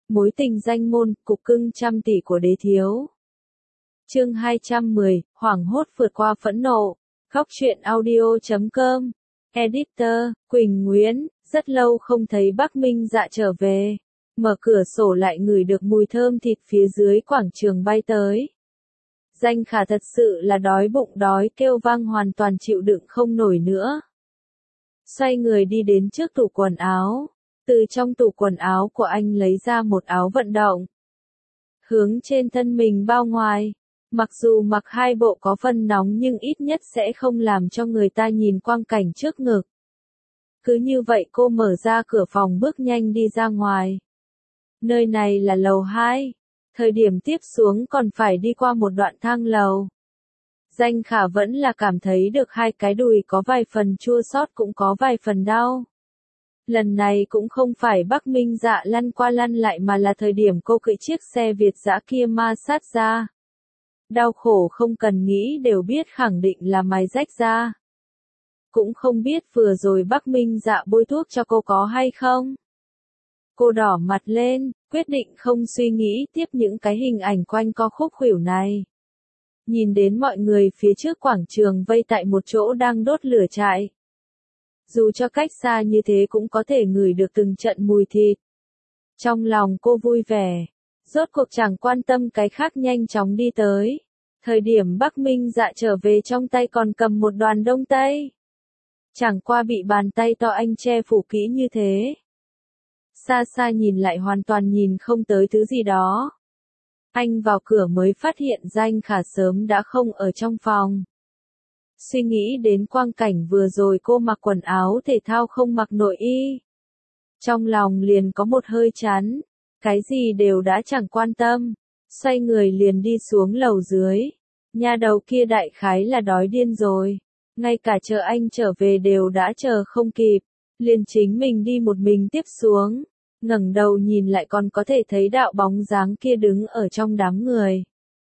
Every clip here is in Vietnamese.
Mối tình danh môn, cục cưng trăm tỷ của đế thiếu. Chương 210, hoảng hốt vượt qua phẫn nộ. Góc truyện audio.com. Editor, Quỳnh Nguyễn, rất lâu không thấy Bắc Minh Dạ trở về. Mở cửa sổ lại ngửi được mùi thơm thịt phía dưới quảng trường bay tới. Danh Khả thật sự là đói bụng đói kêu vang hoàn toàn chịu đựng không nổi nữa. Xoay người đi đến trước tủ quần áo. Từ trong tủ quần áo của anh lấy ra một áo vận động. Hướng trên thân mình bao ngoài. Mặc dù mặc hai bộ có phần nóng nhưng ít nhất sẽ không làm cho người ta nhìn quang cảnh trước ngực. Cứ như vậy cô mở ra cửa phòng bước nhanh đi ra ngoài. Nơi này là lầu 2. Thời điểm tiếp xuống còn phải đi qua một đoạn thang lầu. Danh Khả vẫn là cảm thấy được hai cái đùi có vài phần chua xót cũng có vài phần đau. Lần này cũng không phải Bắc Minh Dạ lăn qua lăn lại mà là thời điểm cô cưỡi chiếc xe Việt dã kia ma sát ra. Đau khổ không cần nghĩ đều biết khẳng định là mài rách ra. Cũng không biết vừa rồi Bắc Minh Dạ bôi thuốc cho cô có hay không. Cô đỏ mặt lên, quyết định không suy nghĩ tiếp những cái hình ảnh quanh co khúc khuỷu này. Nhìn đến mọi người phía trước quảng trường vây tại một chỗ đang đốt lửa trại. Dù cho cách xa như thế cũng có thể ngửi được từng trận mùi thịt. Trong lòng cô vui vẻ, rốt cuộc chẳng quan tâm cái khác nhanh chóng đi tới. Thời điểm Bắc Minh Dạ trở về trong tay còn cầm một đoàn đông tây. Chẳng qua bị bàn tay to anh che phủ kỹ như thế. Xa xa nhìn lại hoàn toàn nhìn không tới thứ gì đó. Anh vào cửa mới phát hiện Danh Khả sớm đã không ở trong phòng. Suy nghĩ đến quang cảnh vừa rồi cô mặc quần áo thể thao không mặc nội y. Trong lòng liền có một hơi chán, cái gì đều đã chẳng quan tâm, xoay người liền đi xuống lầu dưới. Nhà đầu kia đại khái là đói điên rồi, ngay cả chờ anh trở về đều đã chờ không kịp, liền chính mình đi một mình tiếp xuống, ngẩng đầu nhìn lại còn có thể thấy đạo bóng dáng kia đứng ở trong đám người.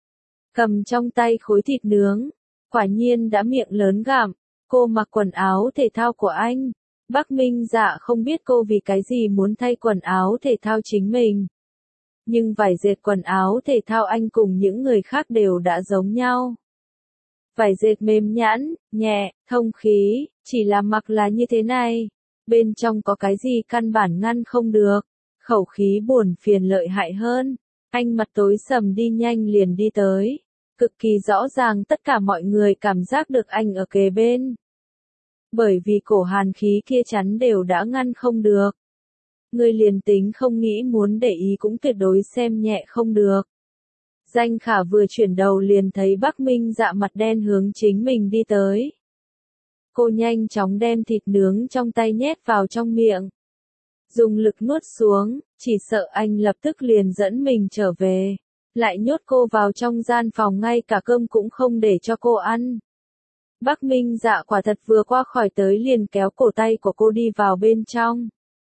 Cầm trong tay khối thịt nướng. Quả nhiên đã miệng lớn gặm, cô mặc quần áo thể thao của anh. Bắc Minh Dạ không biết cô vì cái gì muốn thay quần áo thể thao chính mình. Nhưng vải dệt quần áo thể thao anh cùng những người khác đều đã giống nhau. Vải dệt mềm nhẵn, nhẹ, thông khí, chỉ là mặc là như thế này. Bên trong có cái gì căn bản ngăn không được. Khẩu khí buồn phiền lợi hại hơn. Anh mặt tối sầm đi nhanh liền đi tới. Cực kỳ rõ ràng tất cả mọi người cảm giác được anh ở kề bên. Bởi vì cổ hàn khí kia chắn đều đã ngăn không được. Người liền tính không nghĩ muốn để ý cũng tuyệt đối xem nhẹ không được. Danh Khả vừa chuyển đầu liền thấy Bắc Minh Dạ mặt đen hướng chính mình đi tới. Cô nhanh chóng đem thịt nướng trong tay nhét vào trong miệng. Dùng lực nuốt xuống, chỉ sợ anh lập tức liền dẫn mình trở về. Lại nhốt cô vào trong gian phòng ngay cả cơm cũng không để cho cô ăn. Bắc Minh Dạ quả thật vừa qua khỏi tới liền kéo cổ tay của cô đi vào bên trong.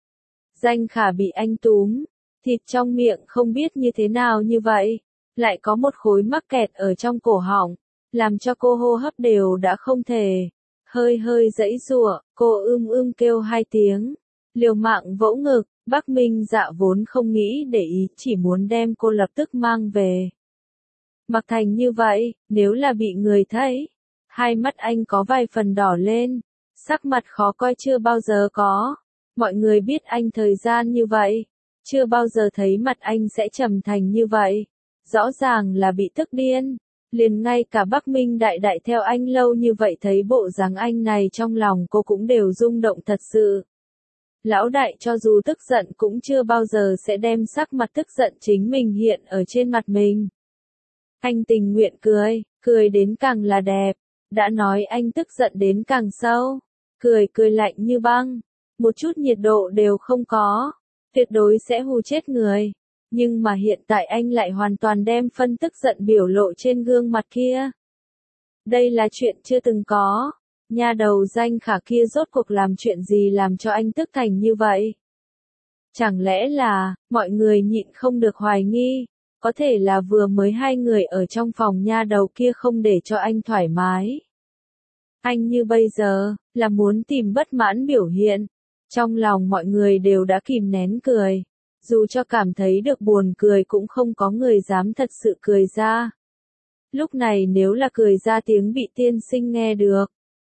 Danh Khả bị anh túm, thịt trong miệng không biết như thế nào như vậy, lại có một khối mắc kẹt ở trong cổ họng, làm cho cô hô hấp đều đã không thể. Hơi hơi giãy giụa, cô kêu hai tiếng, liều mạng vỗ ngực. Bắc Minh Dạ vốn không nghĩ để ý, chỉ muốn đem cô lập tức mang về. Mặc thành như vậy, nếu là bị người thấy, hai mắt anh có vài phần đỏ lên, sắc mặt khó coi chưa bao giờ có. Mọi người biết anh thời gian như vậy, chưa bao giờ thấy mặt anh sẽ trầm thành như vậy. Rõ ràng là bị tức điên, liền ngay cả Bắc Minh Đại Đại theo anh lâu như vậy thấy bộ dáng anh này trong lòng cô cũng đều rung động thật sự. Lão đại cho dù tức giận cũng chưa bao giờ sẽ đem sắc mặt tức giận chính mình hiện ở trên mặt mình. Anh tình nguyện cười đến càng là đẹp. Đã nói anh tức giận đến càng sâu. Cười lạnh như băng. Một chút nhiệt độ đều không có. Tuyệt đối sẽ hù chết người. Nhưng mà hiện tại anh lại hoàn toàn đem phân tức giận biểu lộ trên gương mặt kia. Đây là chuyện chưa từng có. Nhà đầu Danh Khả kia rốt cuộc làm chuyện gì làm cho anh tức thành như vậy? Chẳng lẽ là, mọi người nhịn không được hoài nghi, có thể là vừa mới hai người ở trong phòng nha đầu kia không để cho anh thoải mái. Anh như bây giờ, là muốn tìm bất mãn biểu hiện. Trong lòng mọi người đều đã kìm nén cười. dù cho cảm thấy được buồn cười cũng không có người dám thật sự cười ra. Lúc này nếu là cười ra tiếng bị tiên sinh nghe được,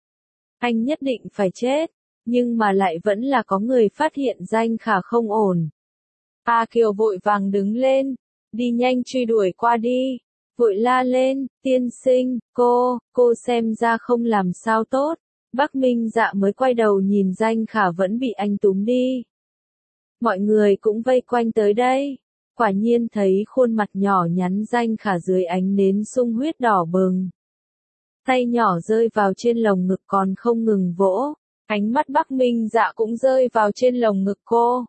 anh nhất định phải chết, nhưng mà lại vẫn là có người phát hiện Danh Khả không ổn. A Kiều vội vàng đứng lên, đi nhanh truy đuổi qua đi, vội la lên, tiên sinh, cô xem ra không làm sao tốt. Bắc Minh Dạ mới quay đầu nhìn Danh Khả vẫn bị anh túm đi. Mọi người cũng vây quanh tới đây, quả nhiên thấy khuôn mặt nhỏ nhắn Danh Khả dưới ánh nến sung huyết đỏ bừng. Tay nhỏ rơi vào trên lồng ngực còn không ngừng vỗ, ánh mắt Bắc Minh Dạ cũng rơi vào trên lồng ngực cô.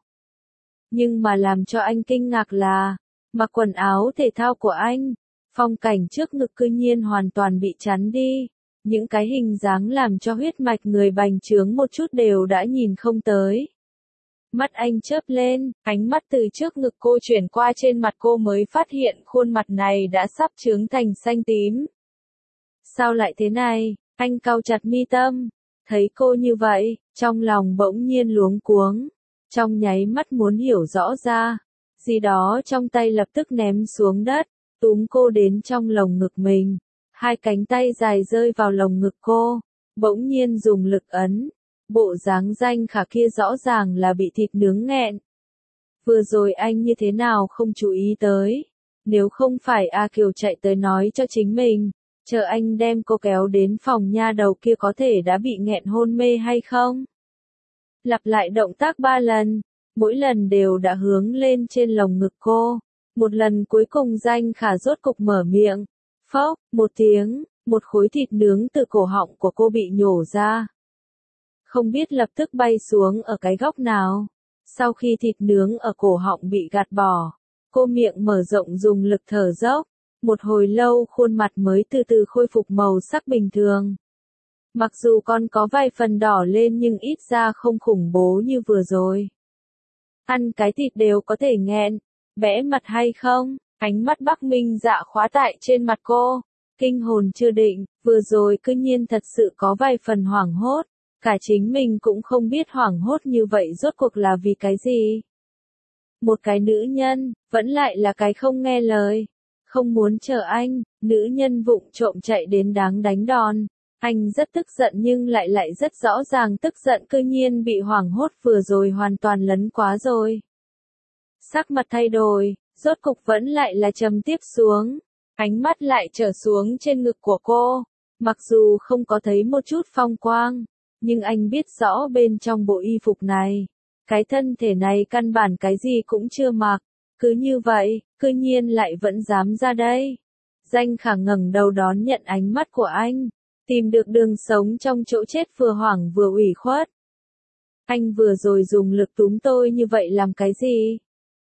Nhưng mà làm cho anh kinh ngạc là, mặc quần áo thể thao của anh, phong cảnh trước ngực cư nhiên hoàn toàn bị chắn đi. Những cái hình dáng làm cho huyết mạch người bành trướng một chút đều đã nhìn không tới. Mắt anh chớp lên, ánh mắt từ trước ngực cô chuyển qua trên mặt cô mới phát hiện khuôn mặt này đã sắp trướng thành xanh tím. Sao lại thế này? Anh cau chặt mi tâm. Thấy cô như vậy, trong lòng bỗng nhiên luống cuống. Trong nháy mắt muốn hiểu rõ ra. Gì đó trong tay lập tức ném xuống đất, túm cô đến trong lồng ngực mình. Hai cánh tay dài rơi vào lồng ngực cô, bỗng nhiên dùng lực ấn. Bộ dáng Danh Khả kia rõ ràng là bị thịt nướng nghẹn. Vừa rồi anh như thế nào không chú ý tới. Nếu không phải A Kiều chạy tới nói cho chính mình, chờ anh đem cô kéo đến phòng nha đầu kia có thể đã bị nghẹn hôn mê hay không? Lặp lại động tác 3 lần, mỗi lần đều đã hướng lên trên lồng ngực cô. Một lần cuối cùng Danh Khả rốt cục mở miệng. Phốc, một tiếng, một khối thịt nướng từ cổ họng của cô bị nhổ ra. Không biết lập tức bay xuống ở cái góc nào. Sau khi thịt nướng ở cổ họng bị gạt bỏ, cô miệng mở rộng dùng lực thở dốc. Một hồi lâu khuôn mặt mới từ từ khôi phục màu sắc bình thường. Mặc dù còn có vài phần đỏ lên nhưng ít ra không khủng bố như vừa rồi. Ăn cái thịt đều có thể nghẹn, bẽ mặt hay không? Ánh mắt Bắc Minh Dạ khóa tại trên mặt cô, kinh hồn chưa định, vừa rồi cư nhiên thật sự có vài phần hoảng hốt, cả chính mình cũng không biết hoảng hốt như vậy rốt cuộc là vì cái gì. Một cái nữ nhân, vẫn lại là cái không nghe lời, không muốn chờ anh, nữ nhân vụng trộm chạy đến đáng đánh đòn. Anh rất tức giận nhưng lại rất rõ ràng tức giận cư nhiên bị hoảng hốt vừa rồi hoàn toàn lấn quá rồi. Sắc mặt thay đổi. Rốt cục vẫn lại là trầm tiếp xuống, ánh mắt lại trở xuống trên ngực của cô, mặc dù không có thấy một chút phong quang, nhưng anh biết rõ bên trong bộ y phục này, cái thân thể này căn bản cái gì cũng chưa mặc, cứ như vậy, cư nhiên lại vẫn dám ra đây. Danh Khả ngẩng đầu đón nhận ánh mắt của anh, tìm được đường sống trong chỗ chết vừa hoảng vừa ủy khuất. Anh vừa rồi dùng lực túm tôi như vậy làm cái gì?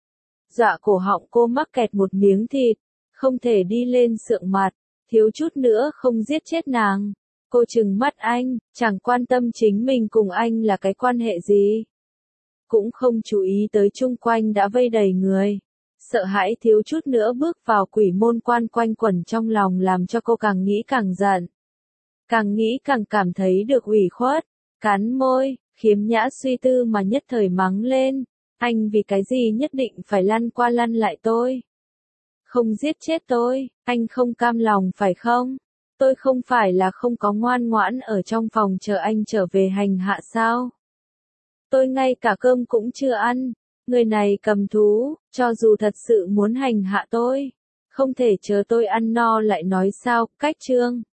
Dọa cổ họng cô mắc kẹt một miếng thịt, không thể đi lên sượng mặt, thiếu chút nữa không giết chết nàng. Cô trừng mắt anh, chẳng quan tâm chính mình cùng anh là cái quan hệ gì. Cũng không chú ý tới chung quanh đã vây đầy người. Sợ hãi thiếu chút nữa bước vào quỷ môn quan quanh quẩn trong lòng làm cho cô càng nghĩ càng giận. Càng nghĩ càng cảm thấy được ủy khuất, cắn môi, khiếm nhã suy tư mà nhất thời mắng lên. Anh vì cái gì nhất định phải lăn qua lăn lại tôi? Không giết chết tôi, anh không cam lòng phải không? Tôi không phải là không có ngoan ngoãn ở trong phòng chờ anh trở về hành hạ sao? Tôi ngay cả cơm cũng chưa ăn, người này cầm thú, cho dù thật sự muốn hành hạ tôi, không thể chờ tôi ăn no lại nói sao, cách chương.